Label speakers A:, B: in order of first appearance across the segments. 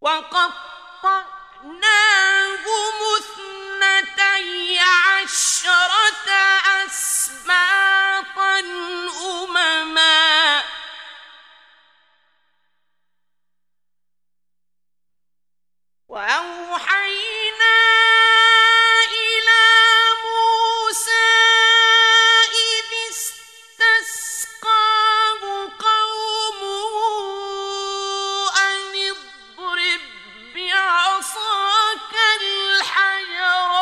A: وقطعناهم اثنتي عشرة أسباطا أمما وأوحينا إلى موسى إذ استسقاه قومه أن اضرب بعصاك الحجر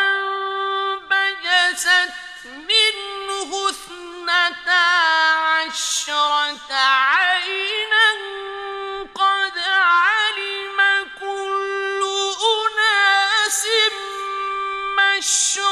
A: فانبجست منه اثنتا عشرة عينا قد علم كل أناس مشربهم